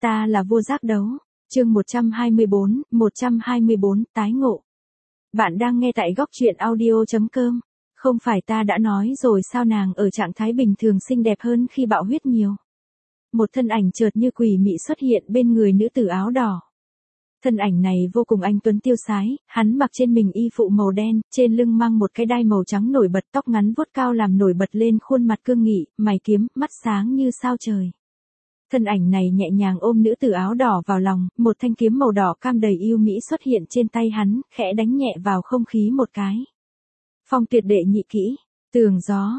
Ta là vua giác đấu. Chương 124, tái ngộ. Bạn đang nghe tại góc truyện audio.com. Không phải ta đã nói rồi sao nàng ở trạng thái bình thường xinh đẹp hơn khi bạo huyết nhiều. Một thân ảnh chợt như quỷ mị xuất hiện bên người nữ tử áo đỏ. Thân ảnh này vô cùng anh tuấn tiêu sái, hắn mặc trên mình y phụ màu đen, trên lưng mang một cái đai màu trắng nổi bật, tóc ngắn vuốt cao làm nổi bật lên khuôn mặt cương nghị, mày kiếm, mắt sáng như sao trời. Thân ảnh này nhẹ nhàng ôm nữ tử áo đỏ vào lòng, một thanh kiếm màu đỏ cam đầy yêu mỹ xuất hiện trên tay hắn, khẽ đánh nhẹ vào không khí một cái. Phong tuyệt đệ nhị kỹ, tường gió,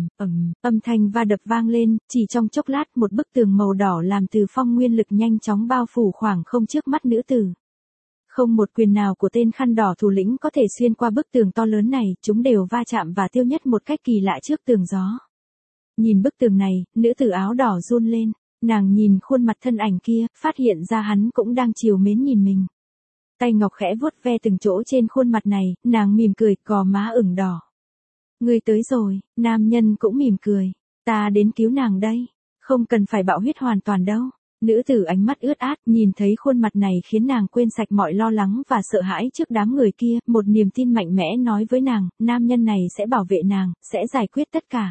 âm thanh va đập vang lên, chỉ trong chốc lát một bức tường màu đỏ làm từ phong nguyên lực nhanh chóng bao phủ khoảng không trước mắt nữ tử. Không một quyền nào của tên khăn đỏ thủ lĩnh có thể xuyên qua bức tường to lớn này, chúng đều va chạm và tiêu nhất một cách kỳ lạ trước tường gió. Nhìn bức tường này, nữ tử áo đỏ run lên. Nàng nhìn khuôn mặt thân ảnh kia, phát hiện ra hắn cũng đang trìu mến nhìn mình. Tay ngọc khẽ vuốt ve từng chỗ trên khuôn mặt này, nàng mỉm cười, gò má ửng đỏ. Ngươi tới rồi, nam nhân cũng mỉm cười. Ta đến cứu nàng đây. Không cần phải bạo huyết hoàn toàn đâu. Nữ tử ánh mắt ướt át, nhìn thấy khuôn mặt này khiến nàng quên sạch mọi lo lắng và sợ hãi trước đám người kia. Một niềm tin mạnh mẽ nói với nàng, nam nhân này sẽ bảo vệ nàng, sẽ giải quyết tất cả.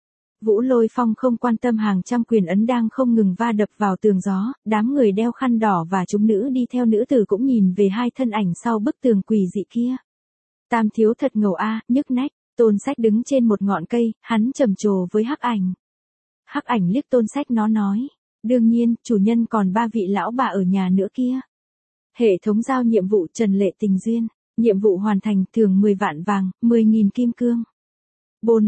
Vũ Lôi Phong không quan tâm hàng trăm quyền ấn đang không ngừng va đập vào tường gió, đám người đeo khăn đỏ và chúng nữ đi theo nữ tử cũng nhìn về hai thân ảnh sau bức tường quỷ dị kia. Tam thiếu thật ngầu a, nhức nách. Tôn Sách đứng trên một ngọn cây, hắn trầm trồ với Hắc Ảnh. Hắc Ảnh liếc Tôn Sách nó nói, đương nhiên, chủ nhân còn 3 vị lão bà ở nhà nữa kia. Hệ thống giao nhiệm vụ Trần Lệ Tình Duyên, nhiệm vụ hoàn thành, thưởng 10 vạn vàng, 10.000 kim cương. Bôn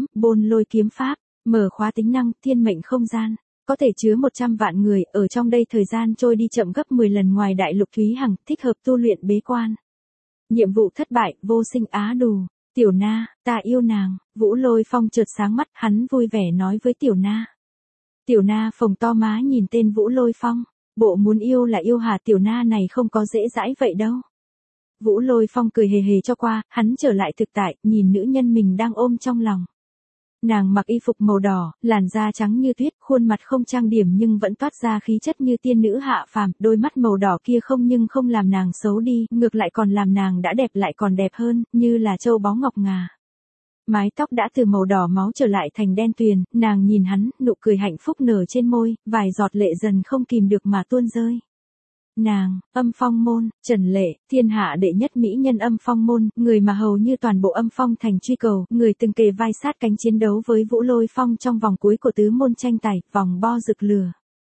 lôi kiếm pháp, mở khóa tính năng, thiên mệnh không gian, có thể chứa 100 vạn người, ở trong đây thời gian trôi đi chậm gấp 10 lần ngoài đại lục Thúy Hằng, thích hợp tu luyện bế quan. Nhiệm vụ thất bại, vô sinh á đù, Tiểu Na, ta yêu nàng. Vũ Lôi Phong chợt sáng mắt, hắn vui vẻ nói với Tiểu Na. Tiểu Na phồng to má nhìn tên Vũ Lôi Phong, bộ muốn yêu là yêu hả? Tiểu Na này không có dễ dãi vậy đâu. Vũ Lôi Phong cười hề hề cho qua, hắn trở lại thực tại, nhìn nữ nhân mình đang ôm trong lòng. Nàng mặc y phục màu đỏ, làn da trắng như tuyết, khuôn mặt không trang điểm nhưng vẫn toát ra khí chất như tiên nữ hạ phàm, đôi mắt màu đỏ kia không làm nàng xấu đi, ngược lại còn làm nàng đã đẹp lại còn đẹp hơn, như là châu báu ngọc ngà. Mái tóc đã từ màu đỏ máu trở lại thành đen tuyền, nàng nhìn hắn, nụ cười hạnh phúc nở trên môi, vài giọt lệ dần không kìm được mà tuôn rơi. Nàng, Âm Phong môn, Trần Lệ, thiên hạ đệ nhất mỹ nhân Âm Phong môn, người mà hầu như toàn bộ Âm Phong thành truy cầu, người từng kề vai sát cánh chiến đấu với Vũ Lôi Phong trong vòng cuối của tứ môn tranh tài, vòng bo rực lửa.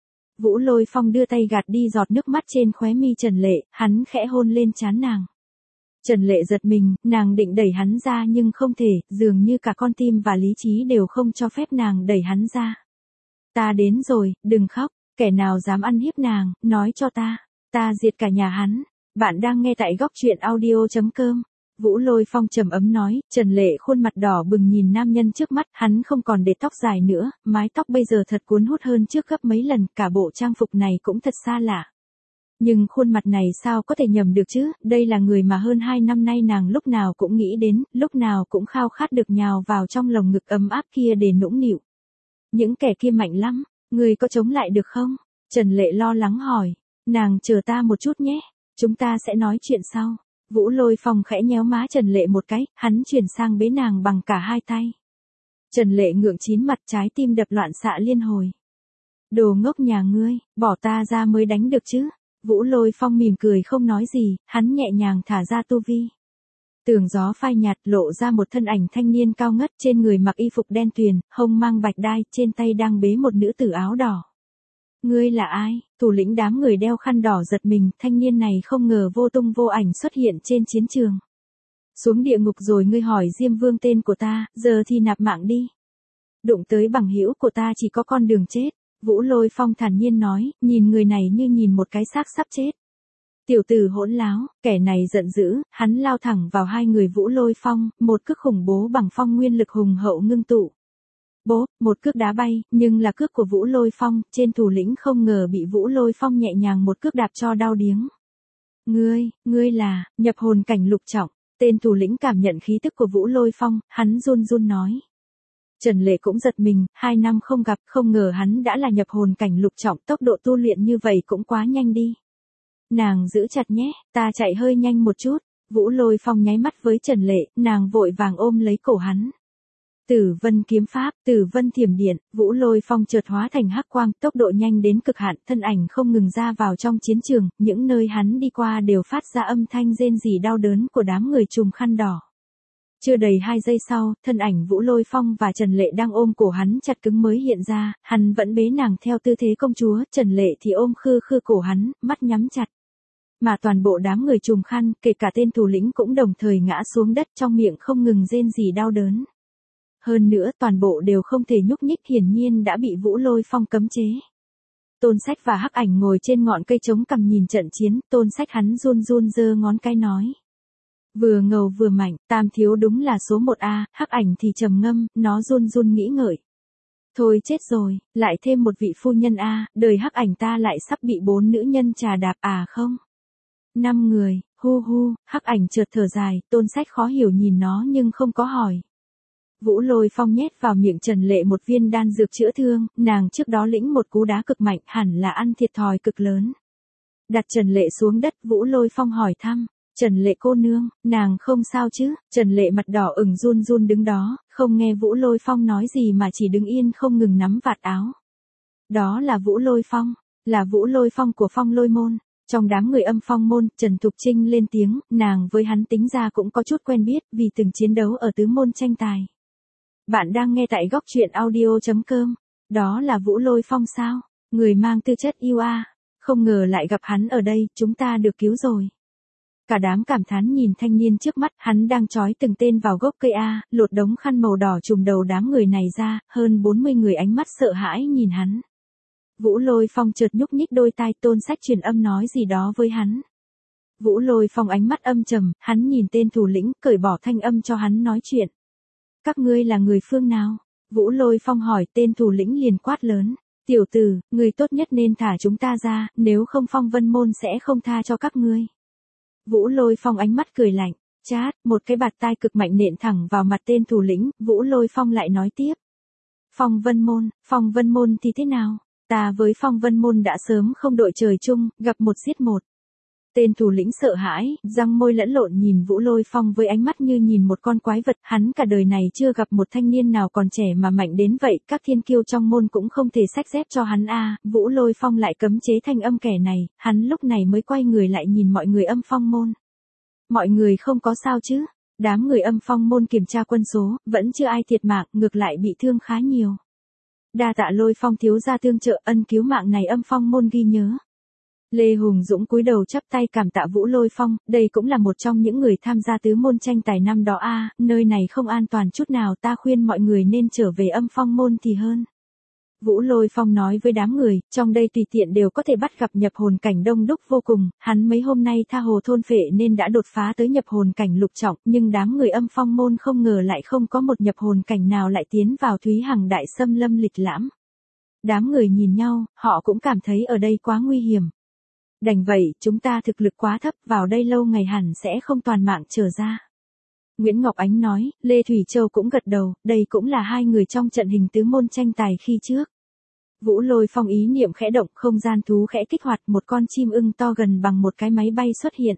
Vũ Lôi Phong đưa tay gạt đi giọt nước mắt trên khóe mi Trần Lệ, hắn khẽ hôn lên trán nàng. Trần Lệ giật mình, nàng định đẩy hắn ra nhưng không thể, dường như cả con tim và lý trí đều không cho phép nàng đẩy hắn ra. Ta đến rồi, đừng khóc, kẻ nào dám ăn hiếp nàng, nói cho ta. Ta diệt cả nhà hắn. Bạn đang nghe tại góc truyện audio.com. Vũ Lôi Phong trầm ấm nói, Trần Lệ khuôn mặt đỏ bừng nhìn nam nhân trước mắt, hắn không còn để tóc dài nữa, mái tóc bây giờ thật cuốn hút hơn trước gấp mấy lần, cả bộ trang phục này cũng thật xa lạ. Nhưng khuôn mặt này sao có thể nhầm được chứ, đây là người mà hơn 2 năm nay nàng lúc nào cũng nghĩ đến, lúc nào cũng khao khát được nhào vào trong lồng ngực ấm áp kia để nũng nịu. Những kẻ kia mạnh lắm, người có chống lại được không? Trần Lệ lo lắng hỏi. Nàng chờ ta một chút nhé, chúng ta sẽ nói chuyện sau. Vũ Lôi Phong khẽ nhéo má Trần Lệ một cái, hắn chuyển sang bế nàng bằng cả hai tay. Trần Lệ ngượng chín mặt, trái tim đập loạn xạ liên hồi. Đồ ngốc nhà ngươi, bỏ ta ra mới đánh được chứ. Vũ Lôi Phong mỉm cười không nói gì, hắn nhẹ nhàng thả ra tu vi. Tường gió phai nhạt lộ ra một thân ảnh thanh niên cao ngất, trên người mặc y phục đen tuyền, hông mang bạch đai, trên tay đang bế một nữ tử áo đỏ. Ngươi là ai? Thủ lĩnh đám người đeo khăn đỏ giật mình, thanh niên này không ngờ vô tung vô ảnh xuất hiện trên chiến trường. Xuống địa ngục rồi ngươi hỏi Diêm Vương tên của ta, giờ thì nạp mạng đi. Đụng tới bằng hữu của ta chỉ có con đường chết. Vũ Lôi Phong thản nhiên nói, nhìn người này như nhìn một cái xác sắp chết. Tiểu tử hỗn láo, kẻ này giận dữ, hắn lao thẳng vào hai người Vũ Lôi Phong, một cước khủng bố bằng phong nguyên lực hùng hậu ngưng tụ. Bố, một cước đá bay, nhưng là cước của Vũ Lôi Phong, trên thủ lĩnh không ngờ bị Vũ Lôi Phong nhẹ nhàng một cước đạp cho đau điếng. Ngươi là, nhập hồn cảnh lục trọng, tên thủ lĩnh cảm nhận khí tức của Vũ Lôi Phong, hắn run run nói. Trần Lệ cũng giật mình, 2 năm không gặp, không ngờ hắn đã là nhập hồn cảnh lục trọng, tốc độ tu luyện như vậy cũng quá nhanh đi. Nàng giữ chặt nhé, ta chạy hơi nhanh một chút. Vũ Lôi Phong nháy mắt với Trần Lệ, nàng vội vàng ôm lấy cổ hắn. Tử Vân kiếm pháp, Tử Vân thiểm điện, Vũ Lôi Phong chợt hóa thành hắc quang, tốc độ nhanh đến cực hạn, thân ảnh không ngừng ra vào trong chiến trường, những nơi hắn đi qua đều phát ra âm thanh rên rỉ đau đớn của đám người trùm khăn đỏ. Chưa đầy 2 giây sau, thân ảnh Vũ Lôi Phong và Trần Lệ đang ôm cổ hắn chặt cứng mới hiện ra, hắn vẫn bế nàng theo tư thế công chúa, Trần Lệ thì ôm khư khư cổ hắn, mắt nhắm chặt. Mà toàn bộ đám người trùm khăn, kể cả tên thủ lĩnh cũng đồng thời ngã xuống đất, trong miệng không ngừng rên rỉ đau đớn. Hơn nữa toàn bộ đều không thể nhúc nhích, hiển nhiên đã bị Vũ Lôi Phong cấm chế. Tôn Sách và Hắc Ảnh ngồi trên ngọn cây chống cằm nhìn trận chiến, Tôn Sách hắn run run giơ ngón cái nói. Vừa ngầu vừa mạnh, Tam thiếu đúng là số 1A, Hắc Ảnh thì trầm ngâm, nó run run nghĩ ngợi. Thôi chết rồi, lại thêm một vị phu nhân A, đời Hắc Ảnh ta lại sắp bị 4 nữ nhân trà đạp à không? 5 người, hu hu, Hắc Ảnh chợt thở dài, Tôn Sách khó hiểu nhìn nó nhưng không có hỏi. Vũ Lôi Phong nhét vào miệng Trần Lệ một viên đan dược chữa thương, nàng trước đó lĩnh một cú đá cực mạnh, hẳn là ăn thiệt thòi cực lớn. Đặt Trần Lệ xuống đất, Vũ Lôi Phong hỏi thăm, Trần Lệ cô nương, nàng không sao chứ? Trần Lệ mặt đỏ ửng run run đứng đó, không nghe Vũ Lôi Phong nói gì mà chỉ đứng yên không ngừng nắm vạt áo. Đó là Vũ Lôi Phong, là Vũ Lôi Phong của Phong Lôi môn. Trong đám người Âm Phong môn, Trần Thục Trinh lên tiếng, nàng với hắn tính ra cũng có chút quen biết vì từng chiến đấu ở tứ môn tranh tài. Bạn đang nghe tại góc truyện audio.com. Đó là Vũ Lôi Phong sao? Người mang tư chất yêu a. Không ngờ lại gặp hắn ở đây, chúng ta được cứu rồi. Cả đám cảm thán nhìn thanh niên trước mắt, hắn đang trói từng tên vào gốc cây A, lột đống khăn màu đỏ trùm đầu đám người này ra, hơn 40 người ánh mắt sợ hãi nhìn hắn. Vũ Lôi Phong chợt nhúc nhích đôi tai, Tôn Sách truyền âm nói gì đó với hắn. Vũ Lôi Phong ánh mắt âm trầm, hắn nhìn tên thủ lĩnh, cởi bỏ thanh âm cho hắn nói chuyện. Các ngươi là người phương nào? Vũ Lôi Phong hỏi, tên thủ lĩnh liền quát lớn. Tiểu tử, người tốt nhất nên thả chúng ta ra, nếu không Phong Vân môn sẽ không tha cho các ngươi. Vũ Lôi Phong ánh mắt cười lạnh, chát, một cái bạt tai cực mạnh nện thẳng vào mặt tên thủ lĩnh, Vũ Lôi Phong lại nói tiếp. Phong Vân môn thì thế nào? Ta với Phong Vân môn đã sớm không đội trời chung, gặp một giết một. Tên thủ lĩnh sợ hãi, răng môi lẫn lộn nhìn Vũ Lôi Phong với ánh mắt như nhìn một con quái vật, hắn cả đời này chưa gặp một thanh niên nào còn trẻ mà mạnh đến vậy, các thiên kiêu trong môn cũng không thể xách dép cho hắn a. Vũ Lôi Phong lại cấm chế thanh âm kẻ này, hắn lúc này mới quay người lại nhìn mọi người Âm Phong môn. Mọi người không có sao chứ? Đám người Âm Phong môn kiểm tra quân số, vẫn chưa ai thiệt mạng, ngược lại bị thương khá nhiều. Đa tạ Lôi Phong thiếu gia tương trợ, ân cứu mạng này Âm Phong môn ghi nhớ. Lê Hùng Dũng cúi đầu chắp tay cảm tạ Vũ Lôi Phong, đây cũng là một trong những người tham gia tứ môn tranh tài năm đó a, nơi này không an toàn chút nào, ta khuyên mọi người nên trở về Âm Phong môn thì hơn. Vũ Lôi Phong nói với đám người, trong đây tùy tiện đều có thể bắt gặp nhập hồn cảnh đông đúc vô cùng, hắn mấy hôm nay tha hồ thôn phệ nên đã đột phá tới nhập hồn cảnh lục trọng, nhưng đám người Âm Phong môn không ngờ lại không có một nhập hồn cảnh nào lại tiến vào Thúy Hằng Đại Xâm Lâm lịch lãm. Đám người nhìn nhau, họ cũng cảm thấy ở đây quá nguy hiểm. Đành vậy, chúng ta thực lực quá thấp, vào đây lâu ngày hẳn sẽ không toàn mạng trở ra. Nguyễn Ngọc Ánh nói, Lê Thủy Châu cũng gật đầu, đây cũng là hai người trong trận hình tứ môn tranh tài khi trước. Vũ Lôi Phong ý niệm khẽ động, không gian thú khẽ kích hoạt, một con chim ưng to gần bằng một cái máy bay xuất hiện.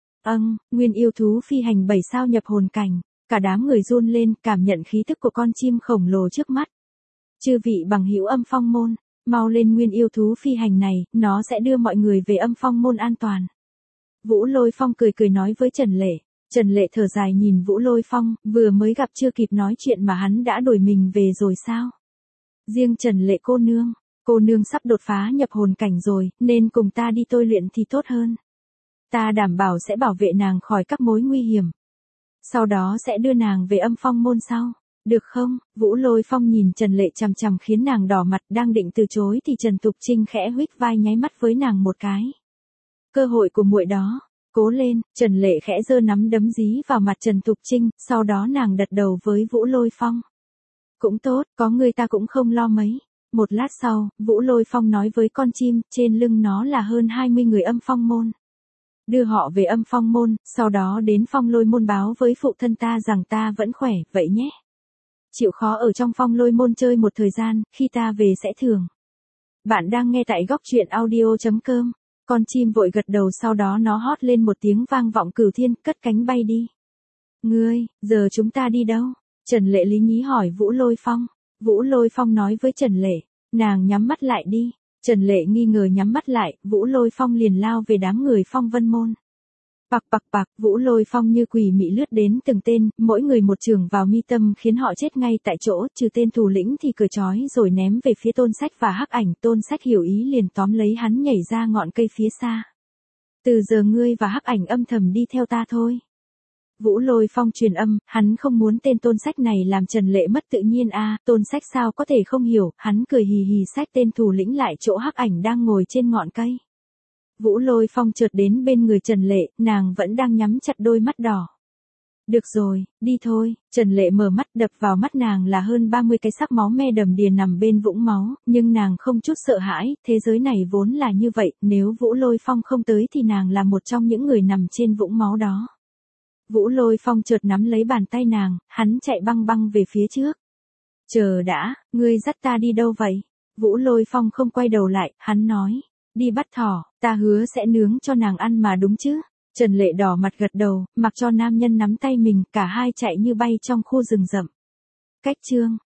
Nguyên yêu thú phi hành 7 sao nhập hồn cảnh, cả đám người run lên, cảm nhận khí tức của con chim khổng lồ trước mắt. Chư vị bằng hữu Âm Phong môn, mau lên nguyên yêu thú phi hành này, nó sẽ đưa mọi người về Âm Phong môn an toàn. Vũ Lôi Phong cười cười nói với Trần Lệ. Trần Lệ thở dài nhìn Vũ Lôi Phong, vừa mới gặp chưa kịp nói chuyện mà hắn đã đuổi mình về rồi sao? Riêng Trần Lệ cô nương sắp đột phá nhập hồn cảnh rồi, nên cùng ta đi tôi luyện thì tốt hơn. Ta đảm bảo sẽ bảo vệ nàng khỏi các mối nguy hiểm. Sau đó sẽ đưa nàng về Âm Phong môn sau. Được không? Vũ Lôi Phong nhìn Trần Lệ chằm chằm khiến nàng đỏ mặt, đang định từ chối thì Trần Thục Trinh khẽ huých vai nháy mắt với nàng một cái. Cơ hội của muội đó. Cố lên, Trần Lệ khẽ giơ nắm đấm dí vào mặt Trần Thục Trinh, sau đó nàng đặt đầu với Vũ Lôi Phong. Cũng tốt, có người ta cũng không lo mấy. Một lát sau, Vũ Lôi Phong nói với con chim, trên lưng nó là hơn 20 người Âm Phong môn. Đưa họ về Âm Phong môn, sau đó đến Phong Lôi môn báo với phụ thân ta rằng ta vẫn khỏe, vậy nhé. chịu khó ở trong Phong Lôi Môn chơi một thời gian, khi ta về sẽ thưởng. Bạn đang nghe tại góc truyện audio.com. Con chim vội gật đầu, sau đó nó hót lên một tiếng vang vọng cửu thiên, cất cánh bay đi. Ngươi, giờ chúng ta đi đâu? Trần Lệ lý nhí hỏi Vũ Lôi Phong. Vũ Lôi Phong nói với Trần Lệ, nàng nhắm mắt lại đi. Trần Lệ nghi ngờ nhắm mắt lại, Vũ Lôi Phong liền lao về đám người Phong Vân Môn. Bạc bạc bạc, Vũ Lôi Phong như quỷ mị lướt đến từng tên, mỗi người một chưởng vào mi tâm khiến họ chết ngay tại chỗ, trừ tên thủ lĩnh thì cởi trói rồi ném về phía Tôn Sách và Hắc Ảnh. Tôn Sách hiểu ý liền tóm lấy hắn nhảy ra ngọn cây phía xa. Từ giờ ngươi và Hắc Ảnh âm thầm đi theo ta thôi. Vũ Lôi Phong truyền âm, hắn không muốn tên Tôn Sách này làm Trần Lệ mất tự nhiên a. Tôn Sách sao có thể không hiểu, hắn cười hì hì xách tên thủ lĩnh lại chỗ Hắc Ảnh đang ngồi trên ngọn cây. Vũ Lôi Phong chợt đến bên người Trần Lệ, nàng vẫn đang nhắm chặt đôi mắt đỏ. Được rồi, đi thôi. Trần Lệ mở mắt, đập vào mắt nàng là hơn 30 cái xác máu me đầm đìa nằm bên vũng máu, nhưng nàng không chút sợ hãi, thế giới này vốn là như vậy, nếu Vũ Lôi Phong không tới thì nàng là một trong những người nằm trên vũng máu đó. Vũ Lôi Phong chợt nắm lấy bàn tay nàng, hắn chạy băng băng về phía trước. Chờ đã, ngươi dắt ta đi đâu vậy? Vũ Lôi Phong không quay đầu lại, hắn nói. Đi bắt thỏ, ta hứa sẽ nướng cho nàng ăn mà đúng chứ? Trần Lệ đỏ mặt gật đầu, mặc cho nam nhân nắm tay mình, cả hai chạy như bay trong khu rừng rậm. Cách chương